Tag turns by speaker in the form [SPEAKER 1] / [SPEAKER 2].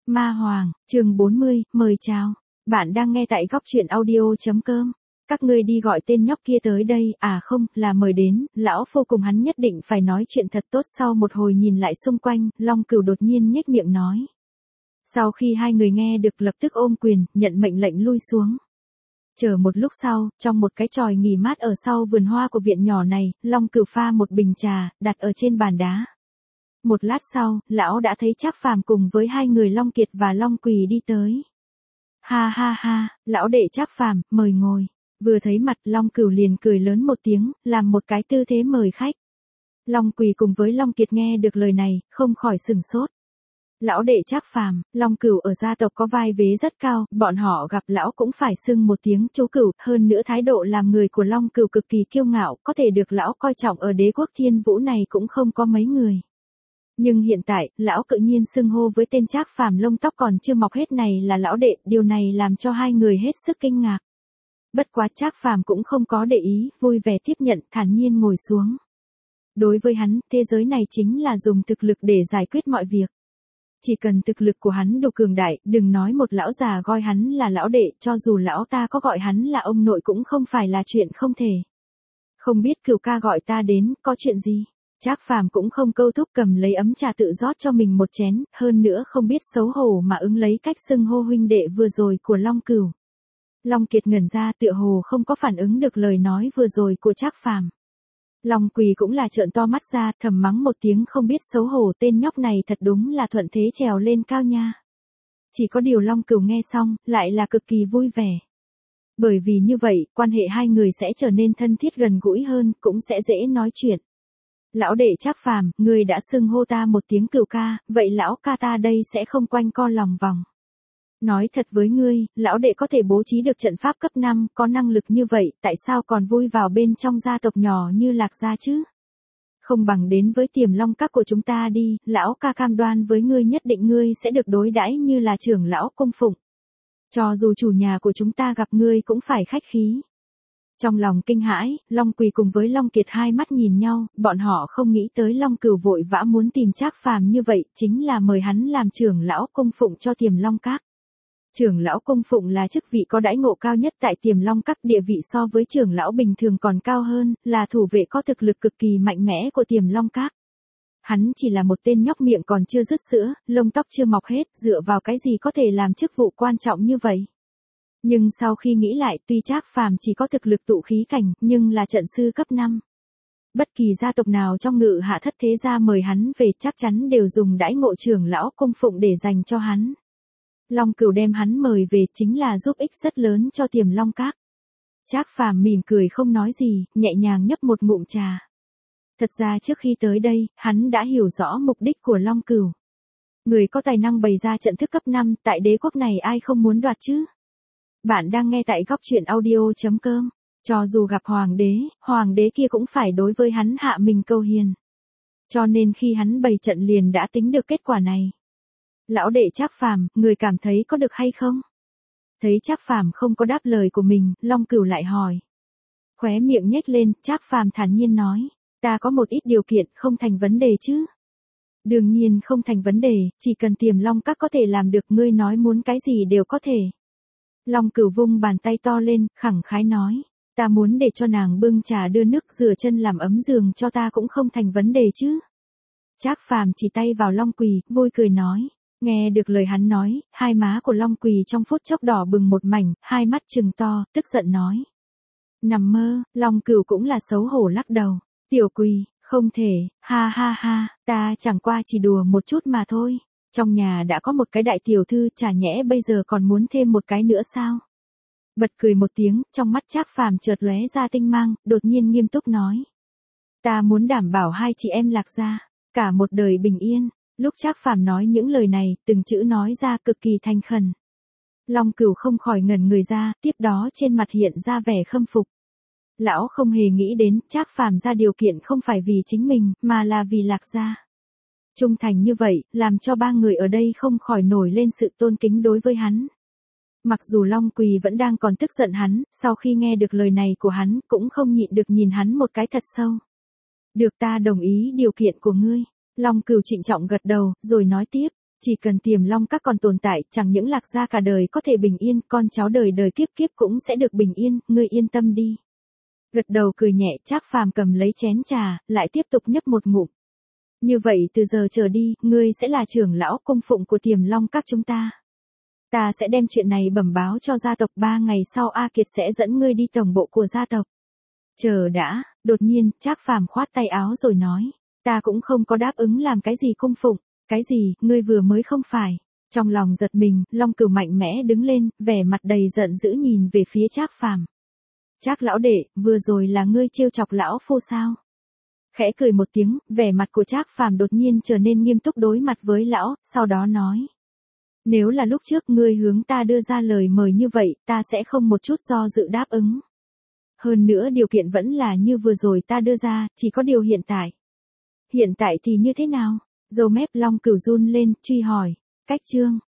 [SPEAKER 1] Ma Hoàng, chương 40, mời chào. Bạn đang nghe tại góc truyện audio.com. Các ngươi đi gọi tên nhóc kia tới đây, à không, là mời đến, lão phu cùng hắn nhất định phải nói chuyện thật tốt. Sau một hồi nhìn lại xung quanh, Long Cửu đột nhiên nhếch miệng nói. Sau khi hai người nghe được lập tức ôm quyền, nhận mệnh lệnh lui xuống. Chờ một lúc sau, trong một cái chòi nghỉ mát ở sau vườn hoa của viện nhỏ này, Long Cửu pha một bình trà, đặt ở trên bàn đá. Một lát sau, lão đã thấy Trác Phàm cùng với hai người Long Kiệt và Long Quỳ đi tới. Ha ha ha, lão đệ Trác Phàm, mời ngồi. Vừa thấy mặt Long Cửu liền cười lớn một tiếng, làm một cái tư thế mời khách. Long Quỳ cùng với Long Kiệt nghe được lời này, không khỏi sửng sốt. Lão đệ Trác Phàm, Long Cửu ở gia tộc có vai vế rất cao, bọn họ gặp lão cũng phải xưng một tiếng chú Cửu, hơn nữa thái độ làm người của Long Cửu cực kỳ kiêu ngạo, có thể được lão coi trọng ở đế quốc Thiên Vũ này cũng không có mấy người. Nhưng hiện tại, lão tự nhiên xưng hô với tên Trác Phàm lông tóc còn chưa mọc hết này là lão đệ, điều này làm cho hai người hết sức kinh ngạc. Bất quá Trác Phàm cũng không có để ý, vui vẻ tiếp nhận, thản nhiên ngồi xuống. Đối với hắn, thế giới này chính là dùng thực lực để giải quyết mọi việc. Chỉ cần thực lực của hắn đủ cường đại, đừng nói một lão già gọi hắn là lão đệ, cho dù lão ta có gọi hắn là ông nội cũng không phải là chuyện không thể. Không biết Cửu ca gọi ta đến, có chuyện gì? Trác Phàm cũng không câu thúc, cầm lấy ấm trà tự rót cho mình một chén, hơn nữa không biết xấu hổ mà ứng lấy cách xưng hô huynh đệ vừa rồi của Long Cửu. Long Kiệt ngẩn ra, tựa hồ không có phản ứng được lời nói vừa rồi của Trác Phàm. Long Quỳ cũng là trợn to mắt ra, thầm mắng một tiếng không biết xấu hổ, tên nhóc này thật đúng là thuận thế trèo lên cao nha. Chỉ có điều Long Cửu nghe xong, lại là cực kỳ vui vẻ. Bởi vì như vậy, quan hệ hai người sẽ trở nên thân thiết gần gũi hơn, cũng sẽ dễ nói chuyện. Lão đệ Trác Phàm, ngươi đã xưng hô ta một tiếng Cửu ca, vậy lão ca ta đây sẽ không quanh co lòng vòng. Nói thật với ngươi, lão đệ có thể bố trí được trận pháp cấp 5, có năng lực như vậy, tại sao còn vui vào bên trong gia tộc nhỏ như Lạc gia chứ? Không bằng đến với Tiềm Long Các của chúng ta đi, lão ca cam đoan với ngươi nhất định ngươi sẽ được đối đãi như là trưởng lão cung phụng. Cho dù chủ nhà của chúng ta gặp ngươi cũng phải khách khí. Trong lòng kinh hãi, Long Quỳ cùng với Long Kiệt hai mắt nhìn nhau, bọn họ không nghĩ tới Long Cửu vội vã muốn tìm Trác Phàm như vậy, chính là mời hắn làm trưởng lão cung phụng cho Tiềm Long Các. Trưởng lão cung phụng là chức vị có đãi ngộ cao nhất tại Tiềm Long Các, địa vị so với trưởng lão bình thường còn cao hơn, là thủ vệ có thực lực cực kỳ mạnh mẽ của Tiềm Long Các. Hắn chỉ là một tên nhóc miệng còn chưa dứt sữa, lông tóc chưa mọc hết, dựa vào cái gì có thể làm chức vụ quan trọng như vậy. Nhưng sau khi nghĩ lại, tuy Trác Phàm chỉ có thực lực tụ khí cảnh, nhưng là trận sư cấp 5. Bất kỳ gia tộc nào trong Ngự Hạ Thất thế gia mời hắn về chắc chắn đều dùng đãi ngộ trưởng lão cung phụng để dành cho hắn. Long Cửu đem hắn mời về chính là giúp ích rất lớn cho Tiềm Long Các. Trác Phàm mỉm cười không nói gì, nhẹ nhàng nhấp một ngụm trà. Thật ra trước khi tới đây, hắn đã hiểu rõ mục đích của Long Cửu. Người có tài năng bày ra trận thức cấp 5, tại đế quốc này ai không muốn đoạt chứ? Bạn đang nghe tại góc truyện audio.com. Cho dù gặp hoàng đế kia cũng phải đối với hắn hạ mình câu hiền. Cho nên khi hắn bày trận liền đã tính được kết quả này. Lão đệ Trác Phàm, người cảm thấy có được hay không? Thấy Trác Phàm không có đáp lời của mình, Long Cửu lại hỏi. Khóe miệng nhếch lên, Trác Phàm thản nhiên nói, ta có một ít điều kiện, không thành vấn đề chứ? Đương nhiên không thành vấn đề, chỉ cần Tiềm Long Các có thể làm được, ngươi nói muốn cái gì đều có thể. Long Cửu vung bàn tay to lên, khẳng khái nói, ta muốn để cho nàng bưng trà đưa nước rửa chân làm ấm giường cho ta cũng không thành vấn đề chứ? Trác Phàm chỉ tay vào Long Quỳ, vui cười nói. Nghe được lời hắn nói, hai má của Long Quỳ trong phút chốc đỏ bừng một mảnh, hai mắt trừng to, tức giận nói. Nằm mơ, Long Cửu cũng là xấu hổ lắc đầu. Tiểu Quỳ, không thể, ha ha ha, ta chẳng qua chỉ đùa một chút mà thôi. Trong nhà đã có một cái đại tiểu thư, chả nhẽ bây giờ còn muốn thêm một cái nữa sao? Bật cười một tiếng, trong mắt Trác Phàm chợt lóe ra tinh mang, đột nhiên nghiêm túc nói. Ta muốn đảm bảo hai chị em Lạc gia, cả một đời bình yên. Lúc Trác Phàm nói những lời này, từng chữ nói ra cực kỳ thành khẩn. Long Cửu không khỏi ngẩn người ra, tiếp đó trên mặt hiện ra vẻ khâm phục. Lão không hề nghĩ đến, Trác Phàm ra điều kiện không phải vì chính mình, mà là vì Lạc gia. Trung thành như vậy, làm cho ba người ở đây không khỏi nổi lên sự tôn kính đối với hắn. Mặc dù Long Quỳ vẫn đang còn tức giận hắn, sau khi nghe được lời này của hắn, cũng không nhịn được nhìn hắn một cái thật sâu. Được, ta đồng ý điều kiện của ngươi. Long Cửu trịnh trọng gật đầu, rồi nói tiếp, Chỉ cần Tiềm Long Các còn tồn tại, chẳng những Lạc gia cả đời có thể bình yên, con cháu đời đời kiếp kiếp cũng sẽ được bình yên, ngươi yên tâm đi. Gật đầu cười nhẹ, Trác Phàm cầm lấy chén trà, lại tiếp tục nhấp một ngụm. Như vậy từ giờ trở đi, ngươi sẽ là trưởng lão cung phụng của Tiềm Long Các chúng ta. Ta sẽ đem chuyện này bẩm báo cho gia tộc, 3 ngày sau A Kiệt sẽ dẫn ngươi đi tổng bộ của gia tộc. Chờ đã, đột nhiên, Trác Phàm khoát tay áo rồi nói, ta cũng không có đáp ứng làm cái gì cung phụng, cái gì, ngươi vừa mới không phải. Trong lòng giật mình, Long Cửu mạnh mẽ đứng lên, vẻ mặt đầy giận dữ nhìn về phía Trác Phàm. Trác lão đệ, vừa rồi là ngươi trêu chọc lão phu sao? Khẽ cười một tiếng, vẻ mặt của Trác Phàm đột nhiên trở nên nghiêm túc đối mặt với lão, sau đó nói. Nếu là lúc trước ngươi hướng ta đưa ra lời mời như vậy, ta sẽ không một chút do dự đáp ứng. Hơn nữa điều kiện vẫn là như vừa rồi ta đưa ra, chỉ có điều hiện tại. Hiện tại thì như thế nào? Râu mép Long Cửu run lên, truy hỏi. Cách chương.